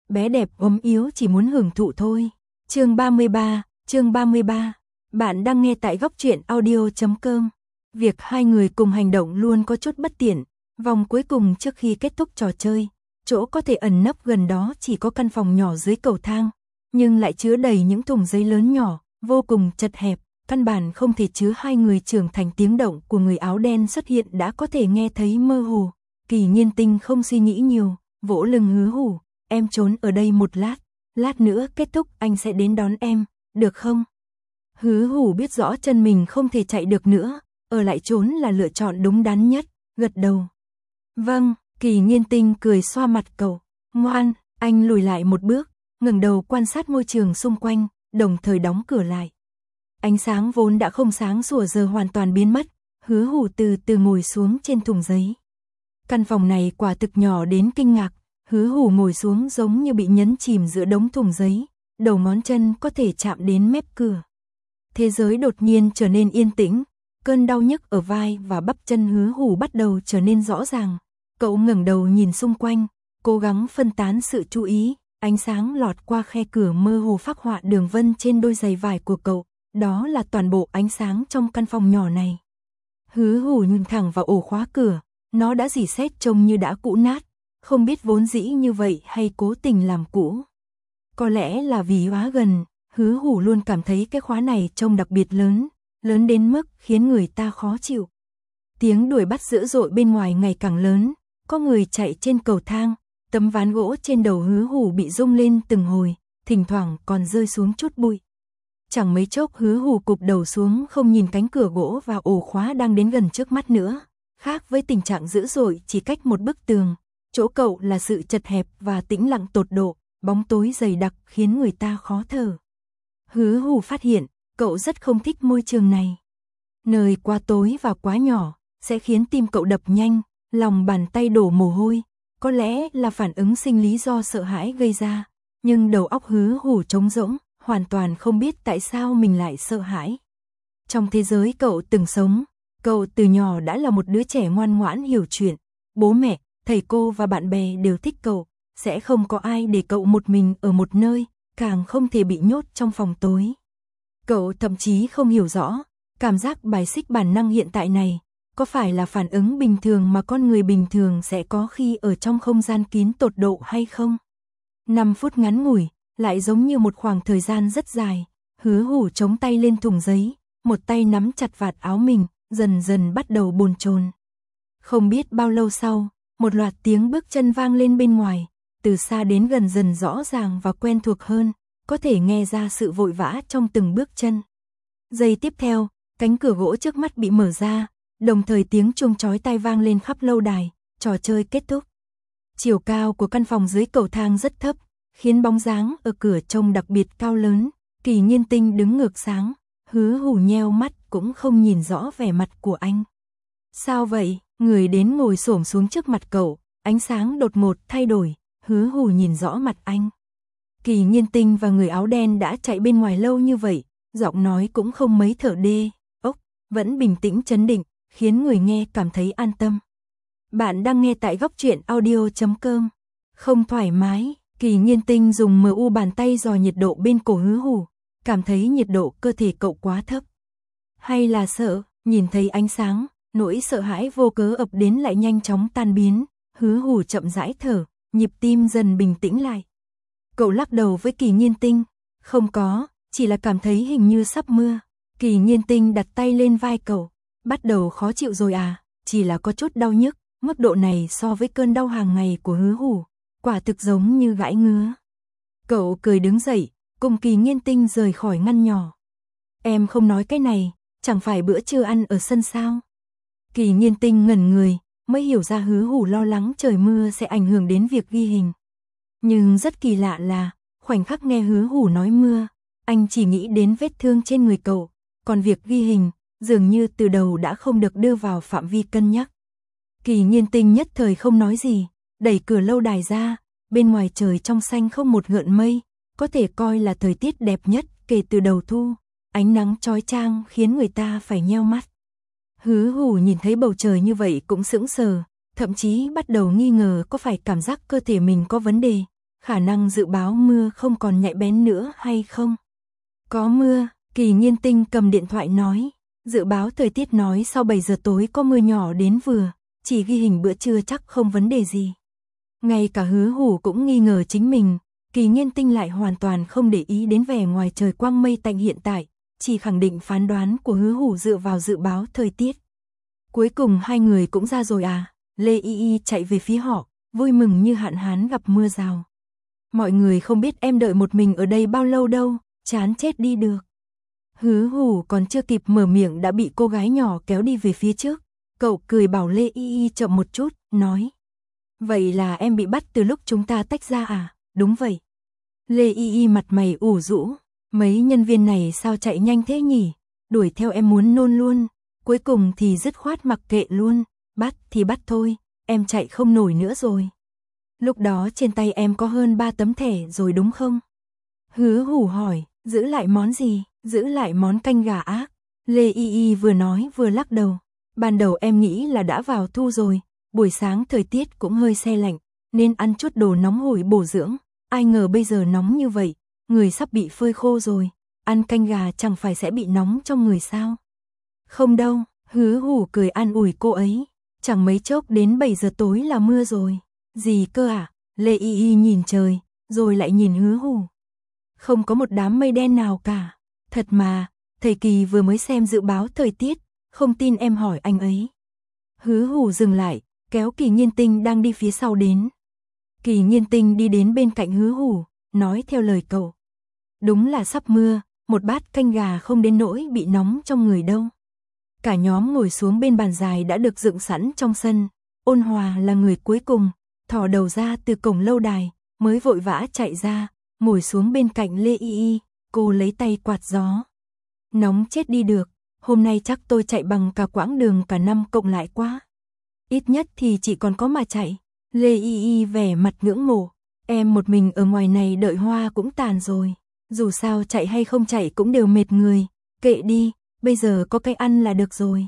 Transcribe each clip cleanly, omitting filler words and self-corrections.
bé đẹp ốm yếu chỉ muốn hưởng thụ thôi. Chương 33. Bạn đang nghe tại góc truyện audio.com. Việc hai người cùng hành động luôn có chút bất tiện. Vòng cuối cùng trước khi kết thúc trò chơi, chỗ có thể ẩn nấp gần đó chỉ có căn phòng nhỏ dưới cầu thang, nhưng lại chứa đầy những thùng giấy lớn nhỏ, vô cùng chật hẹp, căn bản không thể chứa hai người trưởng thành. Tiếng động của người áo đen xuất hiện đã có thể nghe thấy mơ hồ. Kỳ Nhiên Tinh không suy nghĩ nhiều, vỗ lưng Hứa Hủ, em trốn ở đây một lát nữa kết thúc anh sẽ đến đón em, được không? Hứa Hủ biết rõ chân mình không thể chạy được nữa, ở lại trốn là lựa chọn đúng đắn nhất, gật đầu. Vâng, Kỳ Nhiên Tinh cười xoa mặt cậu, ngoan. Anh lùi lại một bước, ngẩng đầu quan sát môi trường xung quanh, đồng thời đóng cửa lại. Ánh sáng vốn đã không sáng sủa giờ hoàn toàn biến mất. Hứa Hủ từ từ ngồi xuống trên thùng giấy. Căn phòng này quả thực nhỏ đến kinh ngạc. Hứa Hủ ngồi xuống giống như bị nhấn chìm giữa đống thùng giấy, đầu ngón chân có thể chạm đến mép cửa. Thế giới đột nhiên trở nên yên tĩnh, cơn đau nhức ở vai và bắp chân Hứa Hủ bắt đầu trở nên rõ ràng. Cậu ngẩng đầu nhìn xung quanh, cố gắng phân tán sự chú ý, ánh sáng lọt qua khe cửa mơ hồ phác họa đường vân trên đôi giày vải của cậu, đó là toàn bộ ánh sáng trong căn phòng nhỏ này. Hứa Hủ nhìn thẳng vào ổ khóa cửa, nó đã rỉ sét trông như đã cũ nát, không biết vốn dĩ như vậy hay cố tình làm cũ. Có lẽ là vì hóa gần, Hứa Hủ luôn cảm thấy cái khóa này trông đặc biệt lớn đến mức khiến người ta khó chịu. Tiếng đuổi bắt dữ dội bên ngoài ngày càng lớn, có người chạy trên cầu thang, tấm ván gỗ trên đầu Hứa Hủ bị rung lên từng hồi, thỉnh thoảng còn rơi xuống chút bụi. Chẳng mấy chốc Hứa Hủ cụp đầu xuống không nhìn cánh cửa gỗ và ổ khóa đang đến gần trước mắt nữa. Khác với tình trạng dữ dội chỉ cách một bức tường, chỗ cậu là sự chật hẹp và tĩnh lặng tột độ, bóng tối dày đặc khiến người ta khó thở. Hứa Hủ phát hiện, cậu rất không thích môi trường này. Nơi quá tối và quá nhỏ, sẽ khiến tim cậu đập nhanh, lòng bàn tay đổ mồ hôi, có lẽ là phản ứng sinh lý do sợ hãi gây ra, nhưng đầu óc Hứa Hủ trống rỗng, hoàn toàn không biết tại sao mình lại sợ hãi. Trong thế giới cậu từng sống, cậu từ nhỏ đã là một đứa trẻ ngoan ngoãn hiểu chuyện, bố mẹ, thầy cô và bạn bè đều thích cậu, sẽ không có ai để cậu một mình ở một nơi, càng không thể bị nhốt trong phòng tối. Cậu thậm chí không hiểu rõ, cảm giác bài xích bản năng hiện tại này, có phải là phản ứng bình thường mà con người bình thường sẽ có khi ở trong không gian kín tột độ hay không? 5 phút ngắn ngủi, lại giống như một khoảng thời gian rất dài. Hứa Hủ chống tay lên thùng giấy, một tay nắm chặt vạt áo mình, dần dần bắt đầu bồn chồn. Không biết bao lâu sau, một loạt tiếng bước chân vang lên bên ngoài, từ xa đến gần dần rõ ràng và quen thuộc hơn, có thể nghe ra sự vội vã trong từng bước chân. Giây tiếp theo, cánh cửa gỗ trước mắt bị mở ra, đồng thời tiếng chuông chói tai vang lên khắp lâu đài, trò chơi kết thúc. Chiều cao của căn phòng dưới cầu thang rất thấp, khiến bóng dáng ở cửa trông đặc biệt cao lớn. Kỳ Nhiên Tinh đứng ngược sáng, Hứa Hủ nheo mắt cũng không nhìn rõ vẻ mặt của anh. Sao vậy? Người đến ngồi xổm xuống trước mặt cậu, ánh sáng đột ngột thay đổi, Hứa Hủ nhìn rõ mặt anh. Kỳ Nhiên Tinh và người áo đen đã chạy bên ngoài lâu như vậy, giọng nói cũng không mấy thở đê, vẫn bình tĩnh trấn định, khiến người nghe cảm thấy an tâm. Bạn đang nghe tại góc truyện audio.com. Không thoải mái, Kỳ Nhiên Tinh dùng MU bàn tay dò nhiệt độ bên cổ Hứa Hủ, cảm thấy nhiệt độ cơ thể cậu quá thấp. Hay là sợ, nhìn thấy ánh sáng, nỗi sợ hãi vô cớ ập đến lại nhanh chóng tan biến, Hứa Hủ chậm rãi thở, nhịp tim dần bình tĩnh lại. Cậu lắc đầu với Kỳ Nhiên Tinh, không có, chỉ là cảm thấy hình như sắp mưa. Kỳ Nhiên Tinh đặt tay lên vai cậu, bắt đầu khó chịu rồi à, chỉ là có chút đau nhức, mức độ này so với cơn đau hàng ngày của Hứa Hủ, quả thực giống như gãi ngứa. Cậu cười đứng dậy, cùng Kỳ Nhiên Tinh rời khỏi ngăn nhỏ. Em không nói cái này, chẳng phải bữa trưa ăn ở sân sao? Kỳ Nhiên Tinh ngẩn người, mới hiểu ra Hứa Hủ lo lắng trời mưa sẽ ảnh hưởng đến việc ghi hình. Nhưng rất kỳ lạ là, khoảnh khắc nghe Hứa Hủ nói mưa, anh chỉ nghĩ đến vết thương trên người cậu, còn việc ghi hình, dường như từ đầu đã không được đưa vào phạm vi cân nhắc. Kỳ Nhiên Tinh nhất thời không nói gì, đẩy cửa lâu đài ra, bên ngoài trời trong xanh không một gợn mây, có thể coi là thời tiết đẹp nhất kể từ đầu thu, ánh nắng chói chang khiến người ta phải nheo mắt. Hứa Hủ nhìn thấy bầu trời như vậy cũng sững sờ, thậm chí bắt đầu nghi ngờ có phải cảm giác cơ thể mình có vấn đề, khả năng dự báo mưa không còn nhạy bén nữa hay không? Có mưa, Kỳ Nhiên Tinh cầm điện thoại nói. Dự báo thời tiết nói sau 7 giờ tối có mưa nhỏ đến vừa, chỉ ghi hình bữa trưa chắc không vấn đề gì. Ngay cả Hứa Hủ cũng nghi ngờ chính mình, Kỳ Nhiên Tinh lại hoàn toàn không để ý đến vẻ ngoài trời quang mây tạnh hiện tại, chỉ khẳng định phán đoán của Hứa Hủ dựa vào dự báo thời tiết. Cuối cùng hai người cũng ra rồi à? Lê Y Y chạy về phía họ, vui mừng như hạn hán gặp mưa rào. Mọi người không biết em đợi một mình ở đây bao lâu đâu, chán chết đi được. Hứa Hủ còn chưa kịp mở miệng đã bị cô gái nhỏ kéo đi về phía trước. Cậu cười bảo Lê Y Y chậm một chút, nói. Vậy là em bị bắt từ lúc chúng ta tách ra à? Đúng vậy. Lê Y Y mặt mày ủ rũ. Mấy nhân viên này sao chạy nhanh thế nhỉ? Đuổi theo em muốn nôn luôn. Cuối cùng thì dứt khoát mặc kệ luôn. Bắt thì bắt thôi, em chạy không nổi nữa rồi. Lúc đó trên tay em có hơn 3 tấm thẻ rồi đúng không? Hứa Hủ hỏi, giữ lại món gì? Giữ lại món canh gà ác. Lê Y Y vừa nói vừa lắc đầu. Ban đầu em nghĩ là đã vào thu rồi, buổi sáng thời tiết cũng hơi se lạnh, nên ăn chút đồ nóng hổi bổ dưỡng. Ai ngờ bây giờ nóng như vậy, người sắp bị phơi khô rồi. Ăn canh gà chẳng phải sẽ bị nóng trong người sao? Không đâu, Hứa Hủ cười an ủi cô ấy. Chẳng mấy chốc đến 7 giờ tối là mưa rồi. Gì cơ à? Lê Y Y nhìn trời, rồi lại nhìn Hứa Hủ. Không có một đám mây đen nào cả. Thật mà, thầy Kỳ vừa mới xem dự báo thời tiết, không tin em hỏi anh ấy. Hứa Hủ dừng lại, kéo Kỳ Nhiên Tinh đang đi phía sau đến. Kỳ Nhiên Tinh đi đến bên cạnh Hứa Hủ, nói theo lời cậu. Đúng là sắp mưa, một bát canh gà không đến nỗi bị nóng trong người đâu. Cả nhóm ngồi xuống bên bàn dài đã được dựng sẵn trong sân. Ôn Hòa là người cuối cùng, thò đầu ra từ cổng lâu đài, mới vội vã chạy ra, ngồi xuống bên cạnh Lê Y Y, cô lấy tay quạt gió. Nóng chết đi được, hôm nay chắc tôi chạy bằng cả quãng đường cả năm cộng lại quá. Ít nhất thì chỉ còn có mà chạy. Lê Y Y vẻ mặt ngưỡng mộ, em một mình ở ngoài này đợi hoa cũng tàn rồi. Dù sao chạy hay không chạy cũng đều mệt người, kệ đi, bây giờ có cái ăn là được rồi.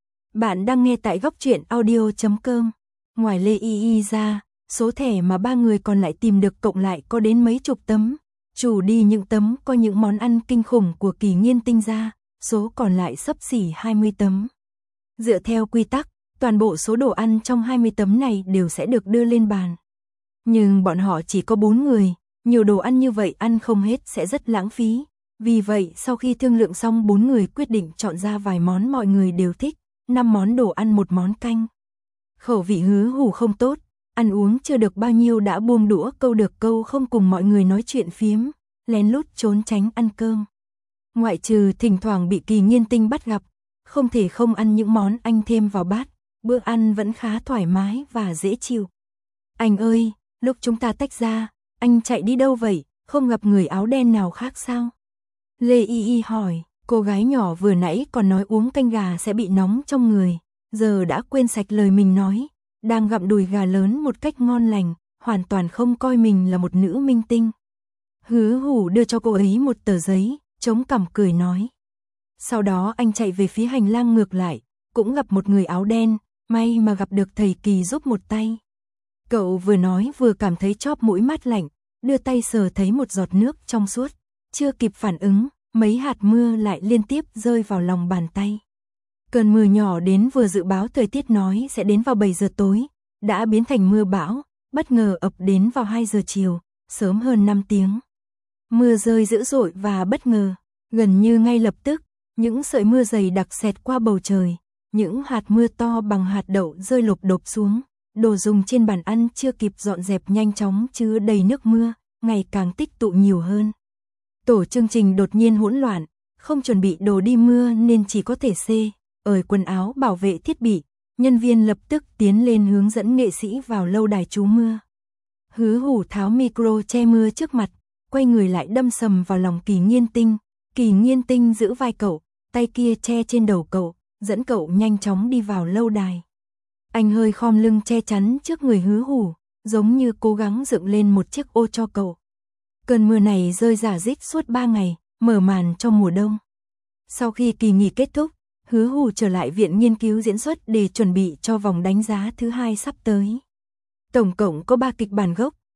Bạn đang nghe tại góc truyện audio.com. Ngoài Lê Y Y ra, số thẻ mà ba người còn lại tìm được cộng lại có đến mấy chục tấm. Trừ đi những tấm có những món ăn kinh khủng của Kỳ Nhiên Tinh ra, số còn lại xấp xỉ 20 tấm. Dựa theo quy tắc, toàn bộ số đồ ăn trong 20 tấm này đều sẽ được đưa lên bàn. Nhưng bọn họ chỉ có 4 người, nhiều đồ ăn như vậy ăn không hết sẽ rất lãng phí. Vì vậy, sau khi thương lượng xong 4 người quyết định chọn ra vài món mọi người đều thích, 5 món đồ ăn 1 món canh. Khẩu vị Hứa Hủ không tốt, ăn uống chưa được bao nhiêu đã buông đũa câu được câu không cùng mọi người nói chuyện phiếm, lén lút trốn tránh ăn cơm. Ngoại trừ thỉnh thoảng bị Kỳ Nhiên Tinh bắt gặp, không thể không ăn những món anh thêm vào bát, bữa ăn vẫn khá thoải mái và dễ chịu. Anh ơi, lúc chúng ta tách ra, anh chạy đi đâu vậy, không gặp người áo đen nào khác sao? Lê Y Y hỏi, cô gái nhỏ vừa nãy còn nói uống canh gà sẽ bị nóng trong người, giờ đã quên sạch lời mình nói, đang gặm đùi gà lớn một cách ngon lành, hoàn toàn không coi mình là một nữ minh tinh. Hứa Hủ đưa cho cô ấy một tờ giấy, chống cằm cười nói. Sau đó anh chạy về phía hành lang ngược lại, cũng gặp một người áo đen, may mà gặp được thầy Kỳ giúp một tay. Cậu vừa nói vừa cảm thấy chóp mũi mát lạnh, đưa tay sờ thấy một giọt nước trong suốt, chưa kịp phản ứng, mấy hạt mưa lại liên tiếp rơi vào lòng bàn tay. Cơn mưa nhỏ đến vừa dự báo thời tiết nói sẽ đến vào 7 giờ tối, đã biến thành mưa bão, bất ngờ ập đến vào 2 giờ chiều, sớm hơn 5 tiếng. Mưa rơi dữ dội và bất ngờ, gần như ngay lập tức, những sợi mưa dày đặc xẹt qua bầu trời, những hạt mưa to bằng hạt đậu rơi lộp độp xuống, đồ dùng trên bàn ăn chưa kịp dọn dẹp nhanh chóng chứa đầy nước mưa, ngày càng tích tụ nhiều hơn. Tổ chương trình đột nhiên hỗn loạn, không chuẩn bị đồ đi mưa nên chỉ có thể ởi quần áo bảo vệ thiết bị, nhân viên lập tức tiến lên hướng dẫn nghệ sĩ vào lâu đài trú mưa. Hứa Hủ tháo micro che mưa trước mặt, quay người lại đâm sầm vào lòng Kỳ Nhiên Tinh. Kỳ Nhiên Tinh giữ vai cậu, tay kia che trên đầu cậu, dẫn cậu nhanh chóng đi vào lâu đài. Anh hơi khom lưng che chắn trước người Hứa Hủ, giống như cố gắng dựng lên một chiếc ô cho cậu. Cơn mưa này rơi rả rích suốt 3 ngày, mở màn cho mùa đông. Sau khi kỳ nghỉ kết thúc, Hứa Hủ trở lại viện nghiên cứu diễn xuất để chuẩn bị cho vòng đánh giá thứ 2 sắp tới. Tổng cộng có 3 kịch bản gốc,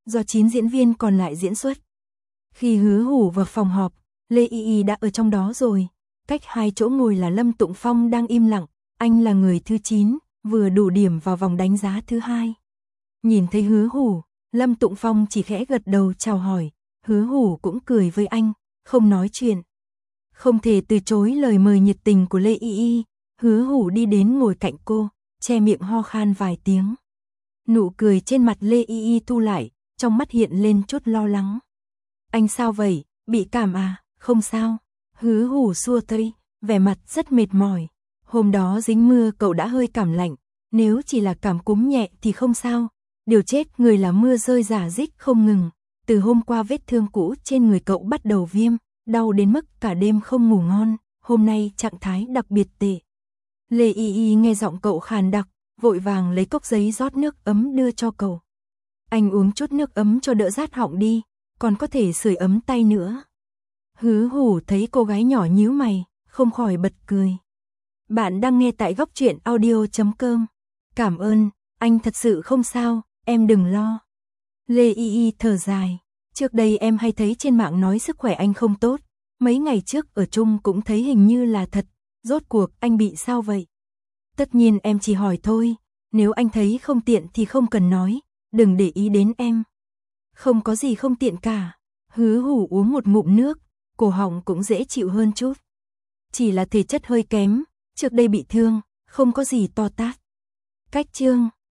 do 9 diễn viên còn lại diễn xuất. Khi Hứa Hủ vào phòng họp, Lê Y Y đã ở trong đó rồi. Cách 2 chỗ ngồi là Lâm Tụng Phong đang im lặng, anh là người thứ 9, vừa đủ điểm vào vòng đánh giá thứ 2. Nhìn thấy Hứa Hủ, Lâm Tụng Phong chỉ khẽ gật đầu chào hỏi, Hứa Hủ cũng cười với anh, không nói chuyện. Không thể từ chối lời mời nhiệt tình của Lê Y Y, Hứa Hủ đi đến ngồi cạnh cô, che miệng ho khan vài tiếng. Nụ cười trên mặt Lê Y Y thu lại, trong mắt hiện lên chút lo lắng. Anh sao vậy, bị cảm à? Không sao. Hứa Hủ xua tay, vẻ mặt rất mệt mỏi. Hôm đó dính mưa cậu đã hơi cảm lạnh, nếu chỉ là cảm cúm nhẹ thì không sao. Điều chết người là mưa rơi rả rích không ngừng. Từ hôm qua vết thương cũ trên người cậu bắt đầu viêm, đau đến mức cả đêm không ngủ ngon. Hôm nay trạng thái đặc biệt tệ. Lê Y Y nghe giọng cậu khàn đặc, vội vàng lấy cốc giấy rót nước ấm đưa cho cậu. Anh uống chút nước ấm cho đỡ rát họng đi, còn có thể sưởi ấm tay nữa. Hứa Hủ thấy cô gái nhỏ nhíu mày, không khỏi bật cười. Bạn đang nghe tại góc truyện audio.com. Cảm ơn, anh thật sự không sao, em đừng lo. Lê Y Y thở dài, trước đây em hay thấy trên mạng nói sức khỏe anh không tốt, mấy ngày trước ở chung cũng thấy hình như là thật, rốt cuộc anh bị sao vậy? Tất nhiên em chỉ hỏi thôi, nếu anh thấy không tiện thì không cần nói, đừng để ý đến em. Không có gì không tiện cả. Hứa Hủ uống một ngụm nước, cổ họng cũng dễ chịu hơn chút. Chỉ là thể chất hơi kém, trước đây bị thương, không có gì to tát. Cách chương